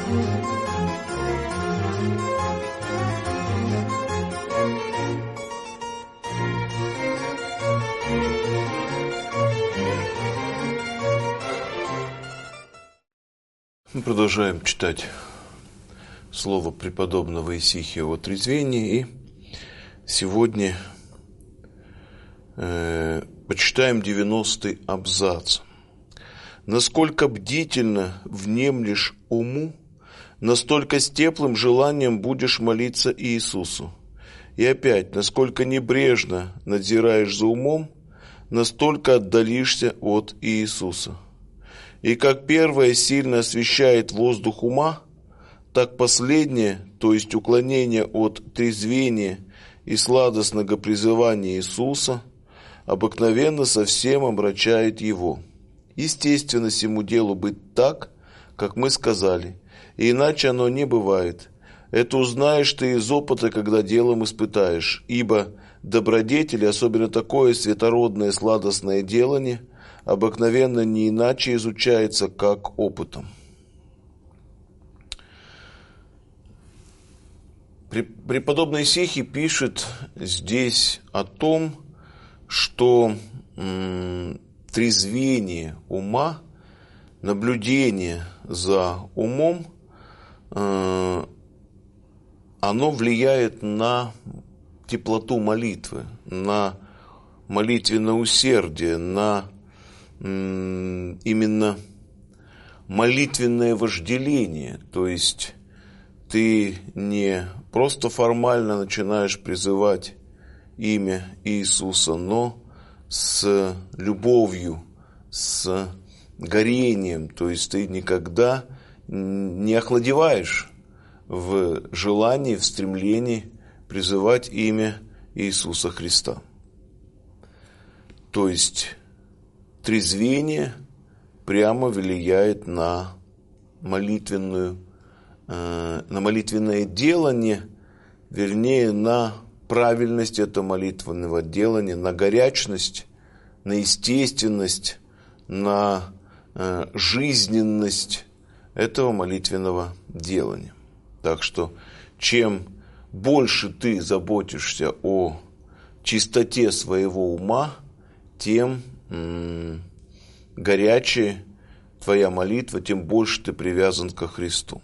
Мы продолжаем читать слово преподобного Исихия о трезвении, и сегодня почитаем 90-й абзац. «Насколько бдительно внемлешь уму, настолько с теплым желанием будешь молиться Иисусу. И опять, насколько небрежно надзираешь за умом, настолько отдалишься от Иисуса. И как первое сильно освещает воздух ума, так последнее, то есть уклонение от трезвения и сладостного призывания Иисуса, обыкновенно совсем омрачает его. Естественно, сему делу быть так, как мы сказали, и иначе оно не бывает. Это узнаешь ты из опыта, когда делом испытаешь, ибо добродетели, особенно такое светородное сладостное делание, обыкновенно не иначе изучается, как опытом». Преподобный Исихий пишет здесь о том, что трезвение ума, наблюдение за умом, оно влияет на теплоту молитвы, на молитвенное усердие, на именно молитвенное вожделение. То есть ты не просто формально начинаешь призывать имя Иисуса, но с любовью, с горением. То есть ты никогда не охладеваешь в желании, в стремлении призывать имя Иисуса Христа. То есть трезвение прямо влияет на молитвенное делание, вернее, на правильность этого молитвенного делания, на горячность, на естественность, на жизненность этого молитвенного делания. Так что чем больше ты заботишься о чистоте своего ума, тем горячее твоя молитва, тем больше ты привязан ко Христу.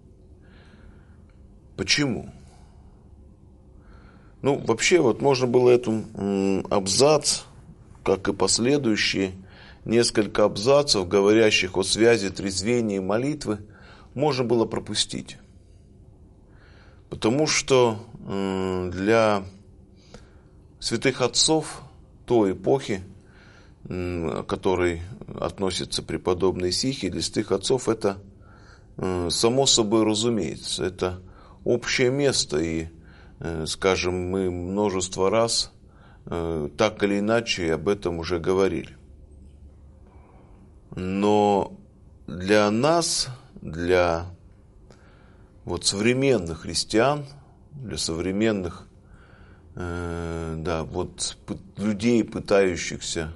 Почему? Вообще, можно было эту абзац, как и последующие несколько абзацев, говорящих о связи трезвения и молитвы, можно было пропустить. Потому что для святых отцов той эпохи, к которой относится преподобный Исихий, для святых отцов это само собой разумеется, это общее место, и, скажем, мы множество раз так или иначе об этом уже говорили. Но для нас, для современных христиан, для современных людей, пытающихся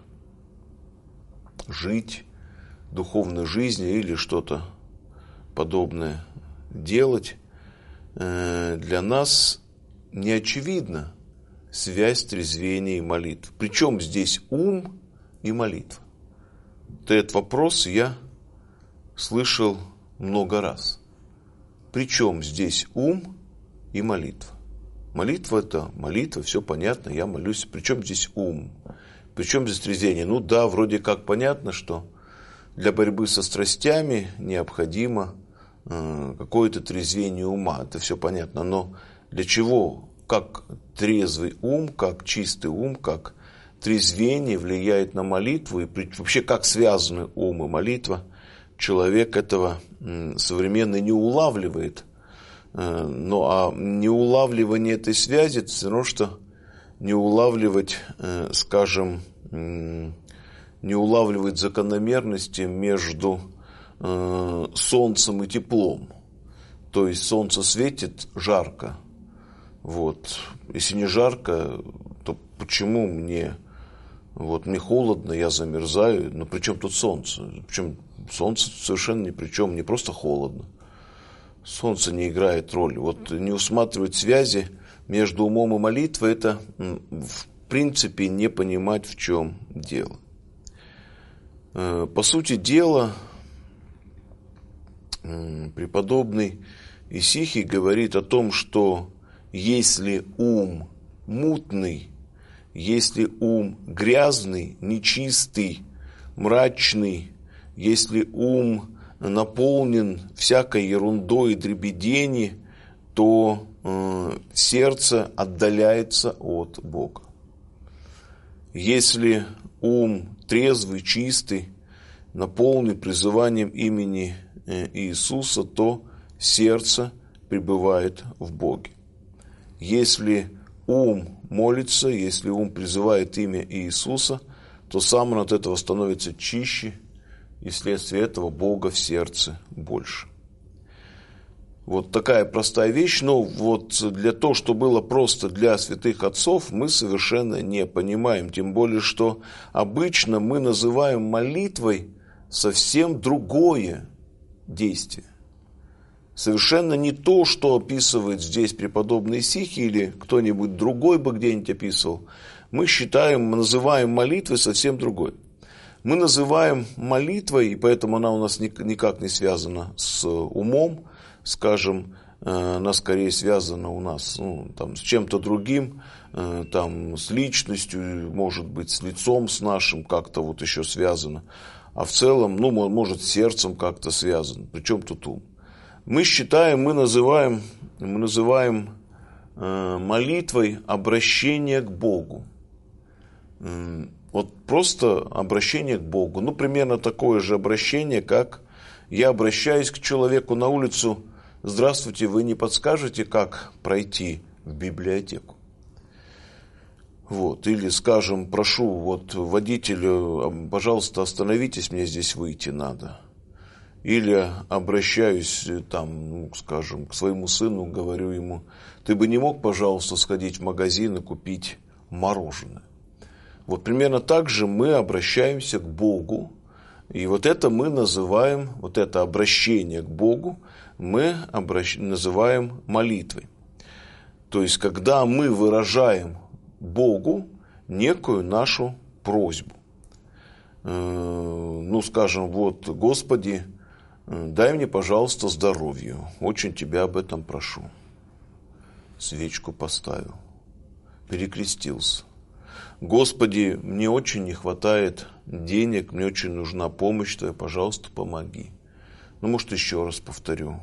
жить духовной жизнью или что-то подобное делать, для нас не очевидна связь трезвения и молитвы. Причем здесь ум и молитва? Этот вопрос я слышал много раз. Причем здесь ум и молитва? Молитва – это молитва, все понятно, я молюсь. Причем здесь ум? Причем здесь трезвение? Вроде как понятно, что для борьбы со страстями необходимо какое-то трезвение ума. Это все понятно. Но для чего, как трезвый ум, как чистый ум, как трезвение влияет на молитву, и вообще как связаны ум и молитва, человек этого современный не улавливает. А неулавливание этой связи – это все равно, что не улавливать, не улавливать закономерности между солнцем и теплом. То есть солнце светит жарко. Если не жарко, то почему мне холодно, я замерзаю? При чем тут солнце? Причем солнце совершенно ни при чем, не просто холодно. солнце не играет роли. Вот не усматривать связи между умом и молитвой, это в принципе не понимать, в чем дело. По сути дела, преподобный Исихий говорит о том, что если ум мутный, если ум грязный, нечистый, мрачный, если ум наполнен всякой ерундой и дребедени, то сердце отдаляется от Бога. Если ум трезвый, чистый, наполнен призыванием имени Иисуса, то сердце пребывает в Боге. Если ум молится, если ум призывает имя Иисуса, то сам он от этого становится чище, и вследствие этого Бога в сердце больше. Вот такая простая вещь, но вот для того, что было просто для святых отцов, мы совершенно не понимаем. Тем более, что обычно мы называем молитвой совсем другое действие. Совершенно не то, что описывает здесь преподобный Исихий или кто-нибудь другой бы где-нибудь описывал. Мы называем молитвой совсем другое. Мы называем молитвой, и поэтому она у нас никак не связана с умом, скажем, она скорее связана у нас с чем-то другим, с личностью, может быть, с лицом с нашим как-то вот еще связано. А в целом, может, с сердцем как-то связано. Причем тут ум? Мы называем молитвой обращение к Богу. Вот просто обращение к Богу. Примерно такое же обращение, как я обращаюсь к человеку на улицу: здравствуйте, вы не подскажете, как пройти в библиотеку? Или, скажем, прошу водителя, пожалуйста, остановитесь, мне здесь выйти надо. Или обращаюсь к своему сыну, говорю ему: ты бы не мог, пожалуйста, сходить в магазин и купить мороженое? Вот примерно так же мы обращаемся к Богу, и это мы называем, это обращение к Богу мы называем молитвой. То есть, когда мы выражаем Богу некую нашу просьбу. Скажем, Господи, дай мне, пожалуйста, здоровья, очень тебя об этом прошу. Свечку поставил, перекрестился. Господи, мне очень не хватает денег, мне очень нужна помощь твоя, пожалуйста, помоги. Может, еще раз повторю.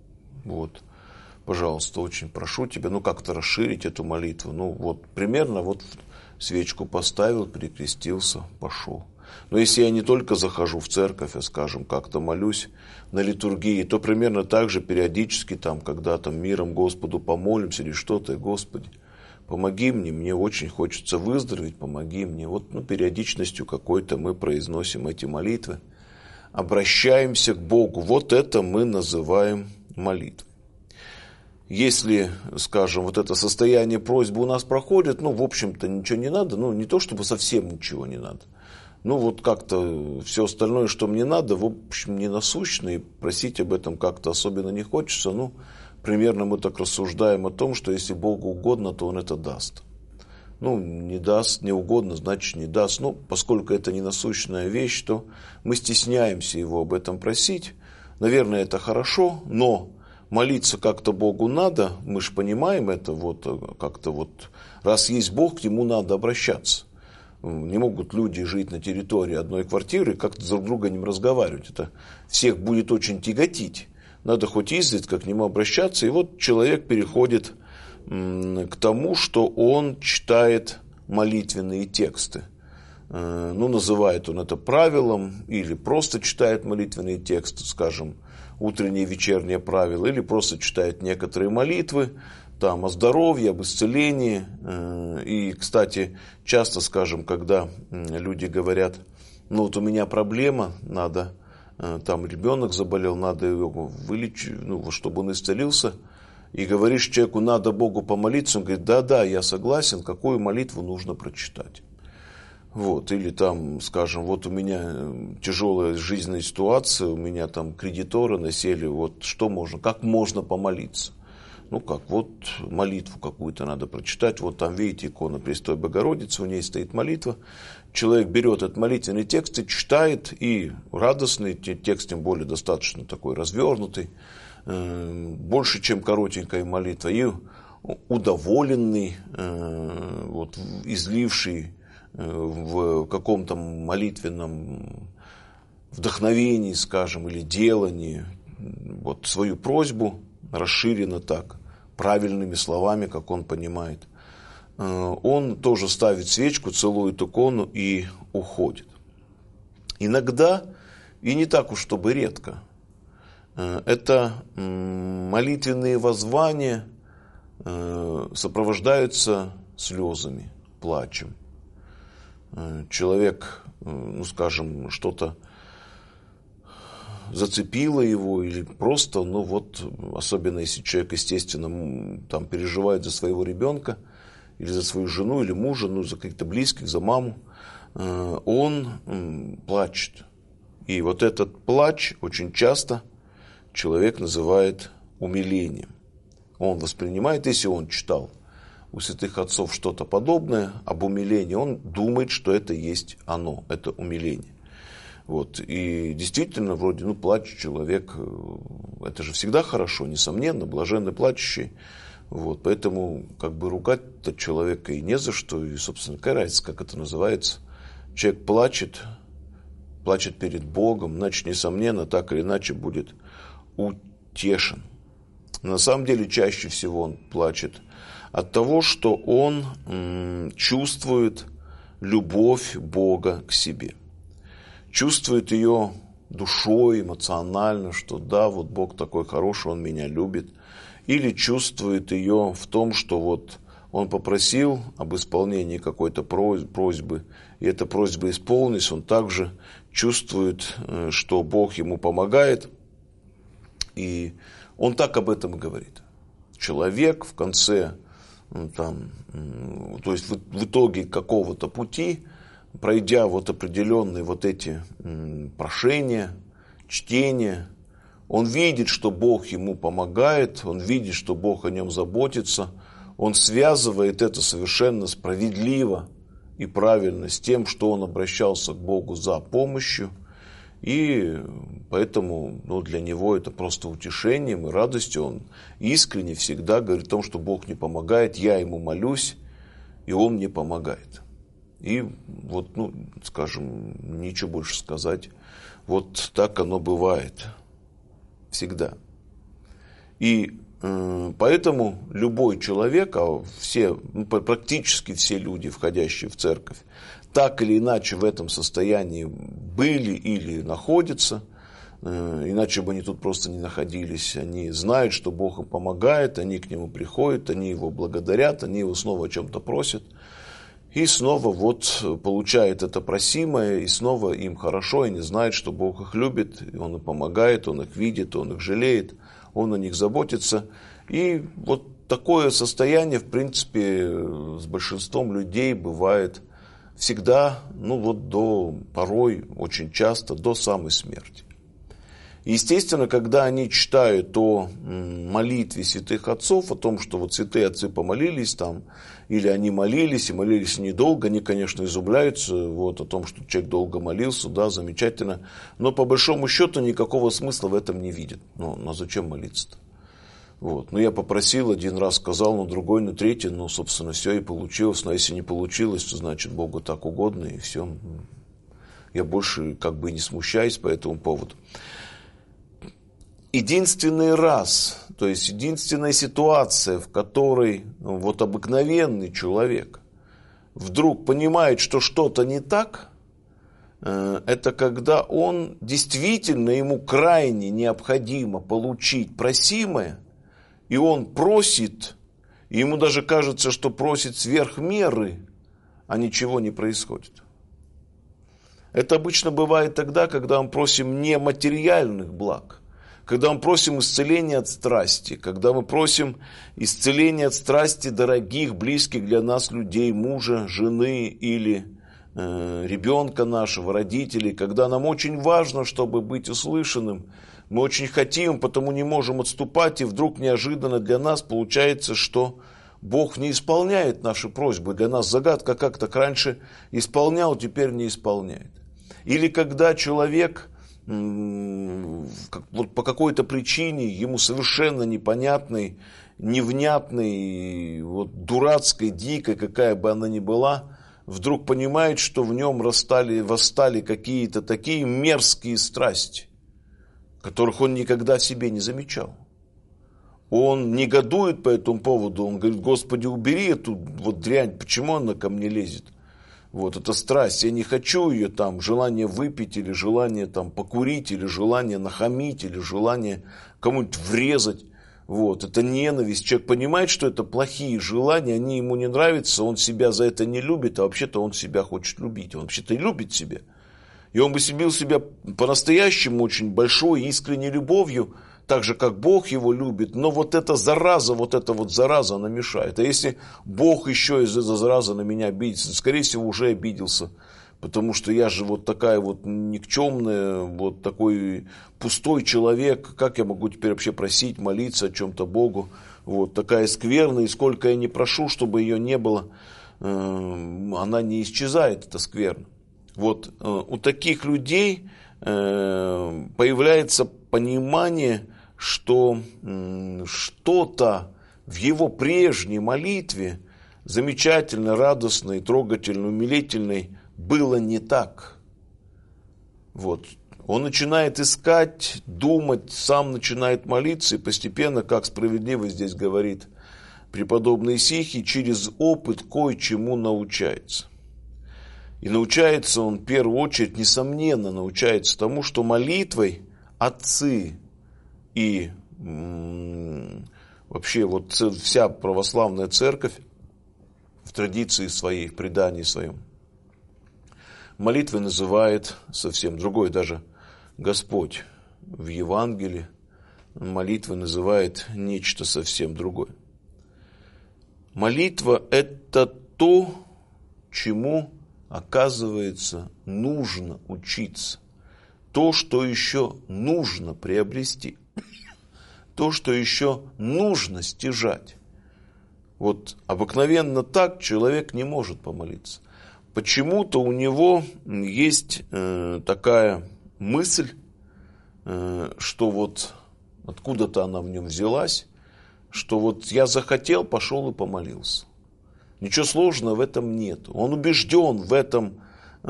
Пожалуйста, очень прошу тебя, как-то расширить эту молитву. Примерно свечку поставил, перекрестился, пошел. Но если я не только захожу в церковь, а, скажем, как-то молюсь на литургии, то примерно так же периодически, когда миром Господу помолимся или что-то: Господи, помоги мне очень хочется выздороветь, помоги мне. Периодичностью какой-то мы произносим эти молитвы, обращаемся к Богу. Это мы называем молитвой. Если, скажем, это состояние просьбы у нас проходит, в общем-то, ничего не надо, не то чтобы совсем ничего не надо. Как-то все остальное, что мне надо, в общем, не насущно, и просить об этом как-то особенно не хочется. Примерно мы так рассуждаем о том, что если Богу угодно, то Он это даст. Не даст, не угодно, значит не даст. Поскольку это не насущная вещь, то мы стесняемся Его об этом просить. Наверное, это хорошо, но молиться как-то Богу надо. Мы же понимаем это, раз есть Бог, к Нему надо обращаться. Не могут люди жить на территории одной квартиры и как-то друг с другом не разговаривать. Это всех будет очень тяготить. Надо хоть изредка к Нему обращаться. И человек переходит к тому, что он читает молитвенные тексты. Называет он это правилом, или просто читает молитвенные тексты, скажем, утренние и вечерние правила, или просто читает некоторые молитвы, о здоровье, об исцелении. И, кстати, часто, скажем, когда люди говорят: у меня проблема, надо, ребенок заболел, надо его вылечить, чтобы он исцелился, и говоришь человеку: надо Богу помолиться, он говорит: да, я согласен, какую молитву нужно прочитать. Вот, или там, скажем, вот у меня тяжелая жизненная ситуация, у меня там кредиторы насели, вот что можно, как можно помолиться? Ну как, вот молитву какую-то надо прочитать, вот там, видите, икона Престой Богородицы, у ней стоит молитва. Человек берет этот молитвенный текст и читает, и радостный текст, тем более достаточно такой развернутый, больше, чем коротенькая молитва, и удоволенный, вот, изливший в каком-то молитвенном вдохновении, скажем, или делании, вот свою просьбу расширенно так, правильными словами, как он понимает. Он тоже ставит свечку, целует икону и уходит. Иногда, и не так уж чтобы редко, это молитвенные воззвания сопровождаются слезами, плачем. Человек, ну скажем, что-то зацепило его, или просто, ну вот, особенно если человек, естественно, там переживает за своего ребенка, или за свою жену, или мужа, ну за каких-то близких, за маму, он плачет. И вот этот плач очень часто человек называет умилением. Он воспринимает, если он читал у святых отцов что-то подобное об умилении, он думает, что это есть оно, это умиление. Вот. И действительно, вроде, ну, плачет человек, это же всегда хорошо, несомненно, блаженный плачущий. Вот. Поэтому, как бы, ругать-то человека и не за что, и, собственно, какая разница, как это называется. Человек плачет перед Богом, значит, несомненно, так или иначе будет утешен. На самом деле, чаще всего он плачет от того, что он чувствует любовь Бога к себе. Чувствует ее душой, эмоционально, что да, вот Бог такой хороший, Он меня любит. Или чувствует ее в том, что вот он попросил об исполнении какой-то просьбы, и эта просьба исполнилась, он также чувствует, что Бог ему помогает, и он так об этом и говорит. Человек в конце, там, то есть в итоге какого-то пути, пройдя вот определенные вот эти прошения, чтения, он видит, что Бог ему помогает, он видит, что Бог о нем заботится, он связывает это совершенно справедливо и правильно с тем, что он обращался к Богу за помощью, и поэтому для него это просто утешением и радостью. Он искренне всегда говорит о том, что Бог мне помогает, я ему молюсь, и он мне помогает. И вот, скажем, ничего больше сказать. Вот так оно бывает. Всегда. И поэтому любой человек, а практически все люди, входящие в церковь, так или иначе в этом состоянии были или находятся, иначе бы они тут просто не находились. Они знают, что Бог им помогает, они к Нему приходят, они Его благодарят, они Его снова о чем-то просят. И снова вот получают это просимое, и снова им хорошо, и они знают, что Бог их любит, и Он им помогает, Он их видит, Он их жалеет, Он о них заботится. И вот такое состояние, в принципе, с большинством людей бывает всегда, порой, очень часто, до самой смерти. Естественно, когда они читают о молитве святых отцов, о том, что вот святые отцы помолились там, или они молились, и молились недолго, они, конечно, изумляются о том, что человек долго молился, да, замечательно, но по большому счету никакого смысла в этом не видят. Ну зачем молиться-то? Вот. Я попросил, один раз сказал, на другой, на третий, собственно, все и получилось. Но если не получилось, то значит Богу так угодно, и все. Я больше не смущаюсь по этому поводу. Единственный раз, то есть единственная ситуация, в которой обыкновенный человек вдруг понимает, что что-то не так, это когда он действительно, ему крайне необходимо получить просимое, и он просит, и ему даже кажется, что просит сверх меры, а ничего не происходит. Это обычно бывает тогда, когда мы просим не материальных благ, когда мы просим исцеления от страсти, когда мы просим исцеления от страсти дорогих, близких для нас людей, мужа, жены или ребенка нашего, родителей, когда нам очень важно, чтобы быть услышанным, мы очень хотим, потому не можем отступать, и вдруг неожиданно для нас получается, что Бог не исполняет наши просьбы. Для нас загадка, как так раньше исполнял, теперь не исполняет. Или когда человек вот по какой-то причине, ему совершенно непонятной, невнятной, вот дурацкой, дикой, какая бы она ни была, вдруг понимает, что в нем восстали какие-то такие мерзкие страсти, которых он никогда в себе не замечал. Он негодует по этому поводу, он говорит: Господи, убери эту вот дрянь, почему она ко мне лезет? Вот эта страсть, я не хочу ее, там, желание выпить, или желание там покурить, или желание нахамить, или желание кому-нибудь врезать. Вот, это ненависть. Человек понимает, что это плохие желания, они ему не нравятся, он себя за это не любит, а вообще-то он себя хочет любить, он вообще-то и любит себя. И он бы любил себя по-настоящему очень большой, искренней любовью, так же, как Бог его любит, но вот эта зараза, она мешает. А если Бог еще из-за заразы на меня обидится, скорее всего, уже обиделся, потому что я же вот такая вот никчемная, вот такой пустой человек, как я могу теперь вообще просить, молиться о чем-то Богу, вот такая скверная, и сколько я не прошу, чтобы ее не было, она не исчезает, эта скверна. Вот у таких людей появляется понимание, что что-то в его прежней молитве, замечательной, радостной, трогательной, умилительной, было не так. Вот. Он начинает искать, думать, сам начинает молиться, и постепенно, как справедливо здесь говорит преподобный Исихий, через опыт кое-чему научается. И научается он в первую очередь, несомненно, научается тому, что молитвой отцы и вообще вот вся православная церковь в традиции своей, в предании своем, молитвой называет совсем другой, даже Господь в Евангелии молитвой называет нечто совсем другое. Молитва – это то, чему, оказывается, нужно учиться, то, что еще нужно приобрести, то, что еще нужно стяжать. Вот обыкновенно так человек не может помолиться. Почему-то у него есть такая мысль, что вот откуда-то она в нем взялась, что вот я захотел, пошел и помолился. Ничего сложного в этом нет. Он убежден в этом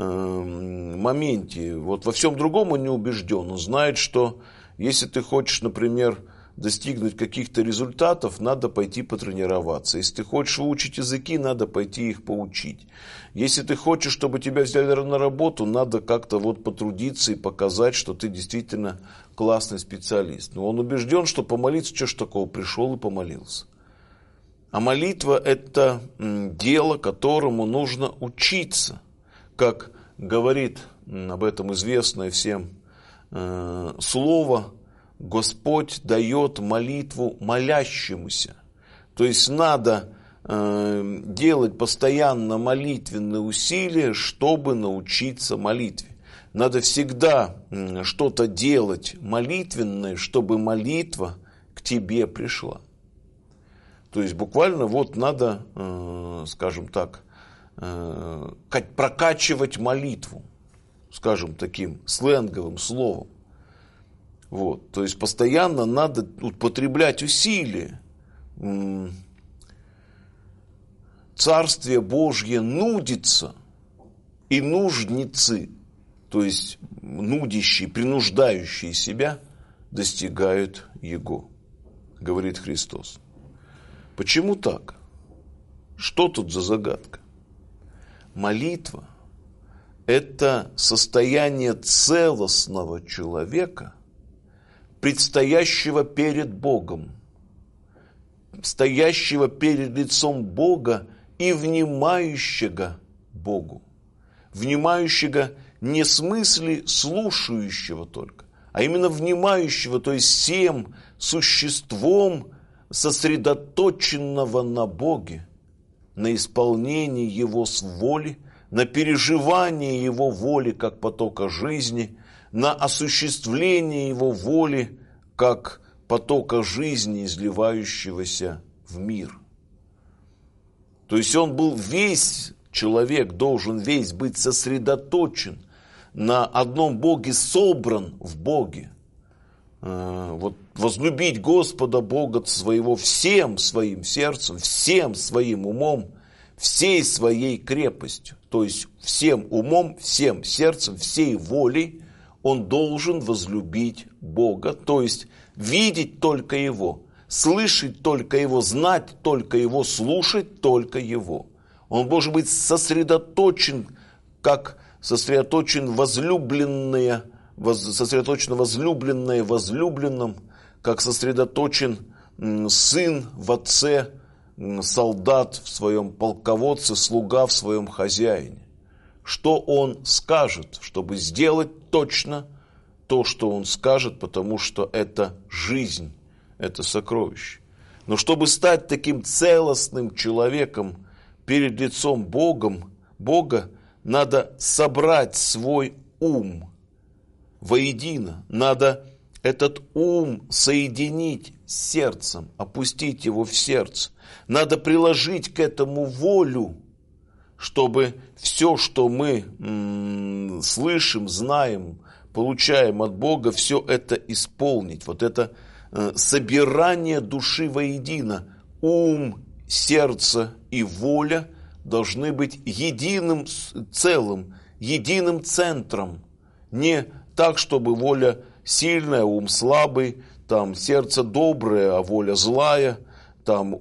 моменте. Вот во всем другом он не убежден. Он знает, что если ты хочешь, например, достигнуть каких-то результатов, надо пойти потренироваться. Если ты хочешь выучить языки, надо пойти их поучить. Если ты хочешь, чтобы тебя взяли на работу, надо как-то вот потрудиться и показать, что ты действительно классный специалист. Но он убежден, что помолиться, что ж такого, пришел и помолился. А молитва – это дело, которому нужно учиться. Как говорит об этом известное всем слово, Господь дает молитву молящемуся. То есть надо делать постоянно молитвенные усилия, чтобы научиться молитве. Надо всегда что-то делать молитвенное, чтобы молитва к тебе пришла. То есть буквально вот надо, скажем так, прокачивать молитву, скажем таким сленговым словом. Вот. То есть постоянно надо употреблять усилия. Царствие Божье нудится, и нужницы, то есть нудящие, принуждающие себя, достигают Его, говорит Христос. Почему так? Что тут за загадка? Молитва – это состояние целостного человека, предстоящего перед Богом, стоящего перед лицом Бога и внимающего Богу. Внимающего не в смысле слушающего только, а именно внимающего, то есть всем существом, сосредоточенного на Боге, на исполнении Его воли, на переживание Его воли как потока жизни, на осуществление Его воли как потока жизни, изливающегося в мир. То есть он был весь, человек должен весь быть сосредоточен на одном Боге, собран в Боге. Вот возлюбить Господа Бога своего всем своим сердцем, всем своим умом, всей своей крепостью. То есть всем умом, всем сердцем, всей волей он должен возлюбить Бога. То есть видеть только Его, слышать только Его, знать только Его, слушать только Его. Он должен быть сосредоточен, как сосредоточено возлюбленное возлюбленном, как сосредоточен сын в отце, солдат в своем полководце, слуга в своем хозяине. Что он скажет, чтобы сделать точно то, что он скажет, потому что это жизнь, это сокровище. Но чтобы стать таким целостным человеком перед лицом Бога, надо собрать свой ум воедино. Надо этот ум соединить с сердцем, опустить его в сердце. Надо приложить к этому волю, чтобы все, что мы слышим, знаем, получаем от Бога, все это исполнить. Вот это собирание души воедино. Ум, сердце и воля должны быть единым целым, единым центром. Не так, чтобы воля сильная, ум слабый, там сердце доброе, а воля злая, там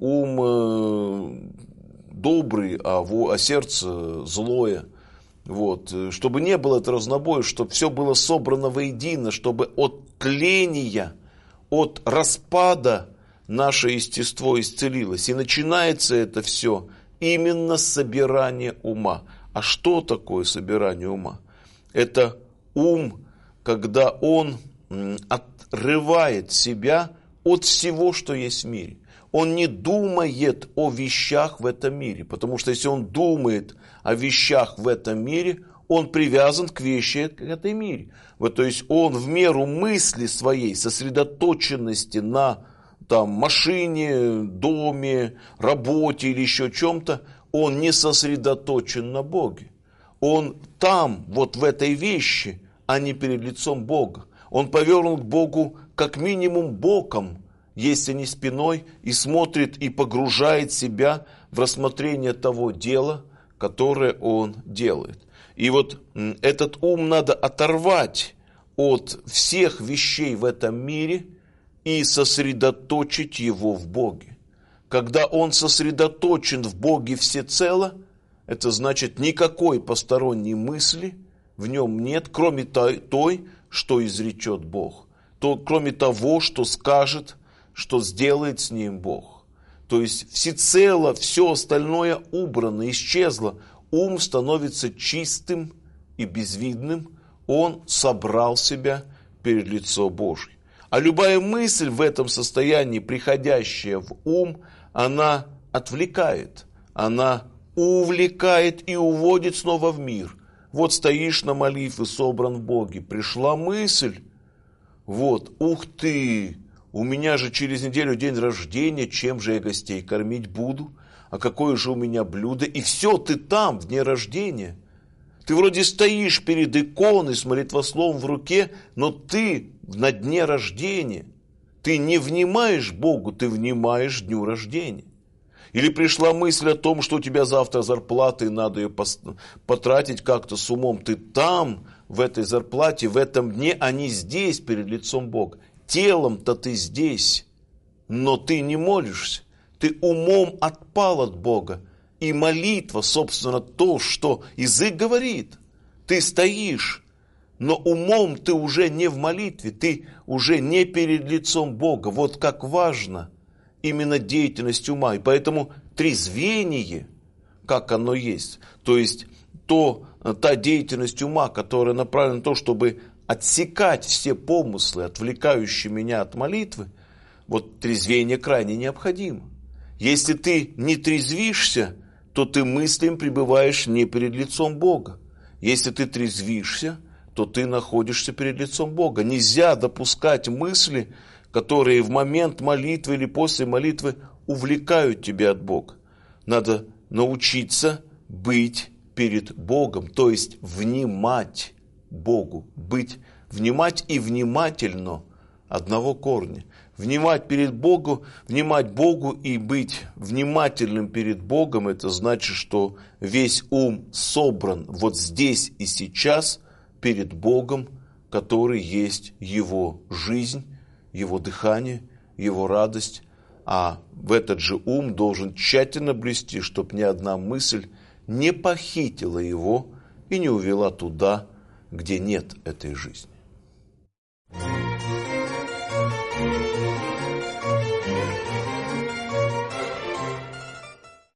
ум добрый, а сердце злое. Вот. Чтобы не было этого разнобоя, чтобы все было собрано воедино, чтобы от тления, от распада наше естество исцелилось. И начинается это все именно с собирания ума. А что такое собирание ума? Это ум, когда он отрывает себя от всего, что есть в мире. Он не думает о вещах в этом мире, потому что если он думает о вещах в этом мире, он привязан к вещи в этом мире. Вот, то есть он в меру мысли своей, сосредоточенности на машине, доме, работе или еще чем-то, он не сосредоточен на Боге. Он там, вот в этой вещи, а не перед лицом Бога. Он повернут к Богу как минимум боком, если не спиной, и смотрит и погружает себя в рассмотрение того дела, которое он делает. И вот этот ум надо оторвать от всех вещей в этом мире и сосредоточить его в Боге. Когда он сосредоточен в Боге всецело, это значит, никакой посторонней мысли в нем нет, кроме той, что изречет Бог. Кроме того, что скажет, что сделает с ним Бог. То есть всецело все остальное убрано, исчезло. Ум становится чистым и безвидным. Он собрал себя перед лицом Божьим. А любая мысль в этом состоянии, приходящая в ум, она отвлекает, она увлекает и уводит снова в мир. Вот стоишь на молитве, собран в Боге, пришла мысль, вот, ух ты, у меня же через неделю день рождения, чем же я гостей кормить буду, а какое же у меня блюдо, и все, ты там, в дне рождения. Ты вроде стоишь перед иконой с молитвословом в руке, но ты на дне рождения. Ты не внимаешь Богу, ты внимаешь дню рождения. Или пришла мысль о том, что у тебя завтра зарплата, и надо ее потратить как-то с умом. Ты там, в этой зарплате, в этом дне, а не здесь, перед лицом Бога. Телом-то ты здесь, но ты не молишься. Ты умом отпал от Бога. И молитва, собственно, то, что язык говорит. Ты стоишь, но умом ты уже не в молитве, ты уже не перед лицом Бога. Вот как важно именно деятельность ума. И поэтому трезвение, как оно есть, то есть та деятельность ума, которая направлена на то, чтобы отсекать все помыслы, отвлекающие меня от молитвы, вот трезвение крайне необходимо. Если ты не трезвишься, то ты мыслями пребываешь не перед лицом Бога. Если ты трезвишься, то ты находишься перед лицом Бога. Нельзя допускать мысли, которые в момент молитвы или после молитвы увлекают тебя от Бога. Надо научиться быть перед Богом, то есть внимать Богу, внимать и внимательно одного корня. Внимать Богу и быть внимательным перед Богом, это значит, что весь ум собран вот здесь и сейчас перед Богом, который есть его жизнь, его дыхание, его радость. А в этот же ум должен тщательно блюсти, чтобы ни одна мысль не похитила его и не увела туда, где нет этой жизни.